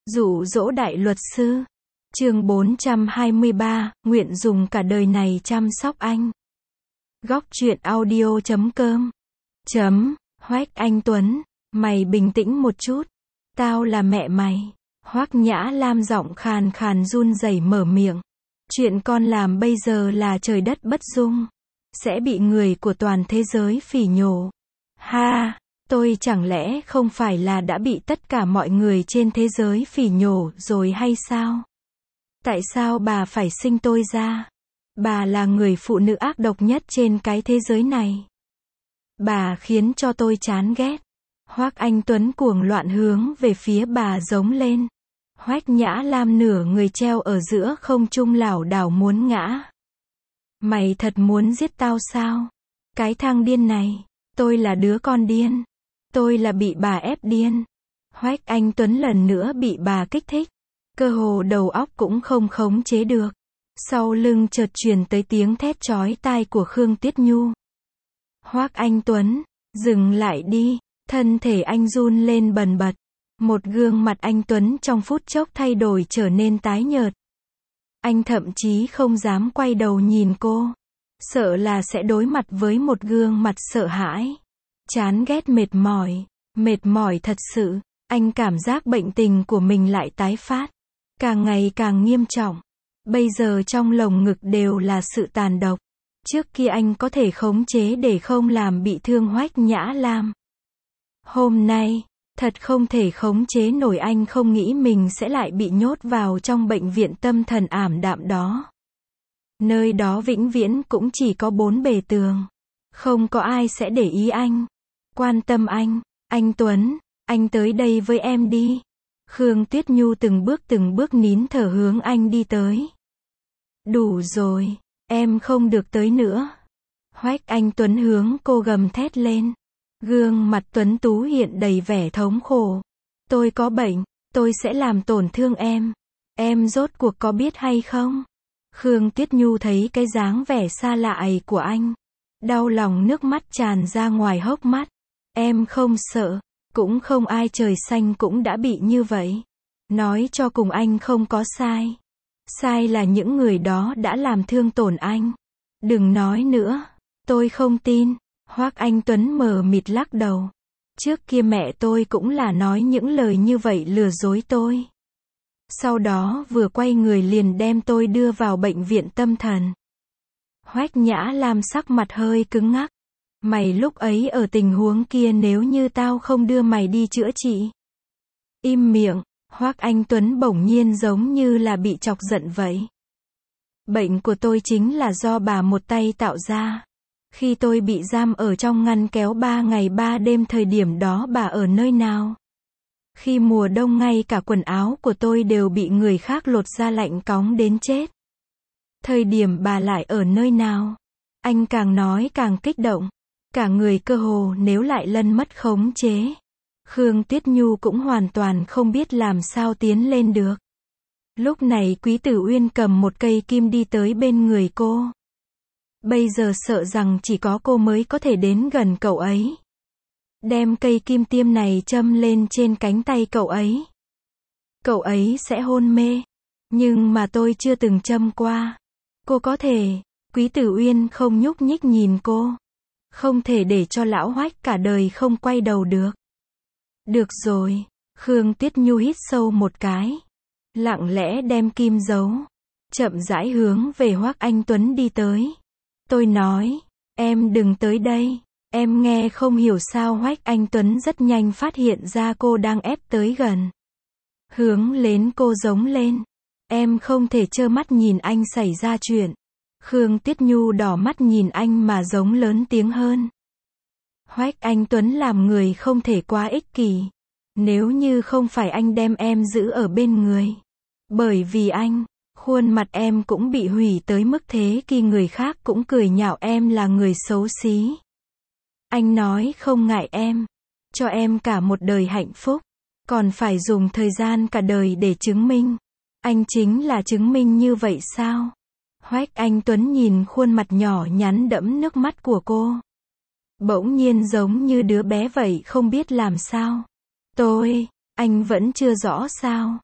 Dụ dỗ đại luật sư. Chương 423, nguyện dùng cả đời này chăm sóc anh. Góc truyện audio.com. Hoác Anh Tuấn, mày bình tĩnh một chút. Tao là mẹ mày. Hoác Nhã Lam giọng khàn khàn run rẩy mở miệng. Chuyện con làm bây giờ là trời đất bất dung. Sẽ bị người của toàn thế giới phỉ nhổ. Ha, tôi chẳng lẽ không phải là đã bị tất cả mọi người trên thế giới phỉ nhổ rồi hay sao? Tại sao bà phải sinh tôi ra? Bà là người phụ nữ ác độc nhất trên cái thế giới này. Bà khiến cho tôi chán ghét. Hoác Anh Tuấn cuồng loạn hướng về phía bà giống lên. Hoác Nhã Lam nửa người treo ở giữa không trung lảo đảo muốn ngã. Mày thật muốn giết tao sao? Cái thằng điên này. Tôi là đứa con điên. Tôi là bị bà ép điên. Hoác Anh Tuấn lần nữa bị bà kích thích. Cơ hồ đầu óc cũng không khống chế được. Sau lưng chợt truyền tới tiếng thét chói tai của Khương Tuyết Nhu. Hoác Anh Tuấn, dừng lại đi. Thân thể anh run lên bần bật. Một gương mặt anh Tuấn trong phút chốc thay đổi trở nên tái nhợt. Anh thậm chí không dám quay đầu nhìn cô. Sợ là sẽ đối mặt với một gương mặt sợ hãi. Chán ghét mệt mỏi thật sự. Anh cảm giác bệnh tình của mình lại tái phát. Càng ngày càng nghiêm trọng. Bây giờ trong lồng ngực đều là sự tàn độc. Trước kia anh có thể khống chế để không làm bị thương Hoác Nhã Lam. Hôm nay, thật không thể khống chế nổi, anh không nghĩ mình sẽ lại bị nhốt vào trong bệnh viện tâm thần ảm đạm đó. Nơi đó vĩnh viễn cũng chỉ có 4 bề tường. Không có ai sẽ để ý anh. Quan tâm anh Tuấn, anh tới đây với em đi. Khương Tuyết Nhu từng bước nín thở hướng anh đi tới. Đủ rồi, em không được tới nữa. Hoác Anh Tuấn hướng cô gầm thét lên. Gương mặt tuấn tú hiện đầy vẻ thống khổ. Tôi có bệnh, tôi sẽ làm tổn thương em. Em rốt cuộc có biết hay không? Khương Tuyết Nhu thấy cái dáng vẻ xa lạ ấy của anh. Đau lòng nước mắt tràn ra ngoài hốc mắt. Em không sợ, cũng không ai trời xanh cũng đã bị như vậy. Nói cho cùng anh không có sai. Sai là những người đó đã làm thương tổn anh. Đừng nói nữa, tôi không tin. Hoác Anh Tuấn mờ mịt lắc đầu. Trước kia mẹ tôi cũng là nói những lời như vậy lừa dối tôi. Sau đó vừa quay người liền đem tôi đưa vào bệnh viện tâm thần. Hoác Nhã Lam sắc mặt hơi cứng ngắc. Mày lúc ấy ở tình huống kia nếu như tao không đưa mày đi chữa trị. Im miệng, Hoác Anh Tuấn bỗng nhiên giống như là bị chọc giận vậy. Bệnh của tôi chính là do bà một tay tạo ra. Khi tôi bị giam ở trong ngăn kéo 3 ngày 3 đêm thời điểm đó bà ở nơi nào? Khi mùa đông ngay cả quần áo của tôi đều bị người khác lột ra lạnh cóng đến chết. Thời điểm bà lại ở nơi nào? Anh càng nói càng kích động. Cả người cơ hồ nếu lại lân mất khống chế. Khương Tuyết Nhu cũng hoàn toàn không biết làm sao tiến lên được. Lúc này Quý Tử Uyên cầm một cây kim đi tới bên người cô. Bây giờ sợ rằng chỉ có cô mới có thể đến gần cậu ấy. Đem cây kim tiêm này châm lên trên cánh tay cậu ấy. Cậu ấy sẽ hôn mê. Nhưng mà tôi chưa từng châm qua. Cô có thể. Quý Tử Uyên không nhúc nhích nhìn cô. Không thể để cho lão Hoác cả đời không quay đầu được. Được rồi. Khương Tuyết Nhu hít sâu một cái. Lặng lẽ đem kim giấu. Chậm rãi hướng về Hoác Anh Tuấn đi tới. Tôi nói, em đừng tới đây. Em nghe không hiểu sao Hoác Anh Tuấn rất nhanh phát hiện ra cô đang ép tới gần. Hướng lên cô giống lên. Em không thể trơ mắt nhìn anh xảy ra chuyện. Khương Tuyết Nhu đỏ mắt nhìn anh mà giống lớn tiếng hơn. Hoác Anh Tuấn làm người không thể quá ích kỷ. Nếu như không phải anh đem em giữ ở bên người. Bởi vì anh, khuôn mặt em cũng bị hủy tới mức thế khi người khác cũng cười nhạo em là người xấu xí. Anh nói không ngại em. Cho em cả một đời hạnh phúc. Còn phải dùng thời gian cả đời để chứng minh. Anh chính là chứng minh như vậy sao? Hoác Anh Tuấn nhìn khuôn mặt nhỏ nhắn đẫm nước mắt của cô. Bỗng nhiên giống như đứa bé vậy không biết làm sao. Anh vẫn chưa rõ sao.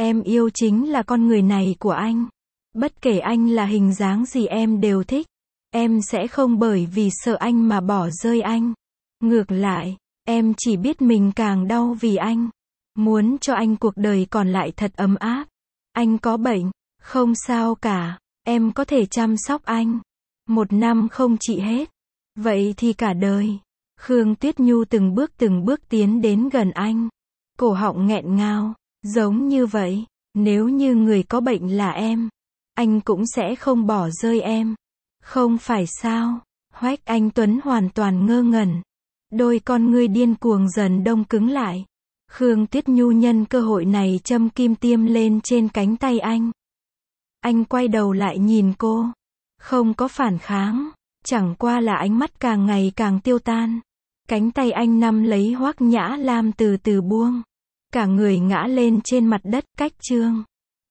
Em yêu chính là con người này của anh. Bất kể anh là hình dáng gì em đều thích. Em sẽ không bởi vì sợ anh mà bỏ rơi anh. Ngược lại, em chỉ biết mình càng đau vì anh. Muốn cho anh cuộc đời còn lại thật ấm áp. Anh có bệnh, không sao cả. Em có thể chăm sóc anh. 1 năm không trị hết. Vậy thì cả đời. Khương Tuyết Nhu từng bước tiến đến gần anh. Cổ họng nghẹn ngào. Giống như vậy, nếu như người có bệnh là em, anh cũng sẽ không bỏ rơi em. Không phải sao? Hoắc Anh Tuấn hoàn toàn ngơ ngẩn. Đôi con ngươi điên cuồng dần đông cứng lại. Khương Tuyết Nhu nhân cơ hội này châm kim tiêm lên trên cánh tay anh. Anh quay đầu lại nhìn cô. Không có phản kháng. Chẳng qua là ánh mắt càng ngày càng tiêu tan. Cánh tay anh nắm lấy Hoắc Nhã Lam từ từ buông. Cả người ngã lên trên mặt đất, cách Trương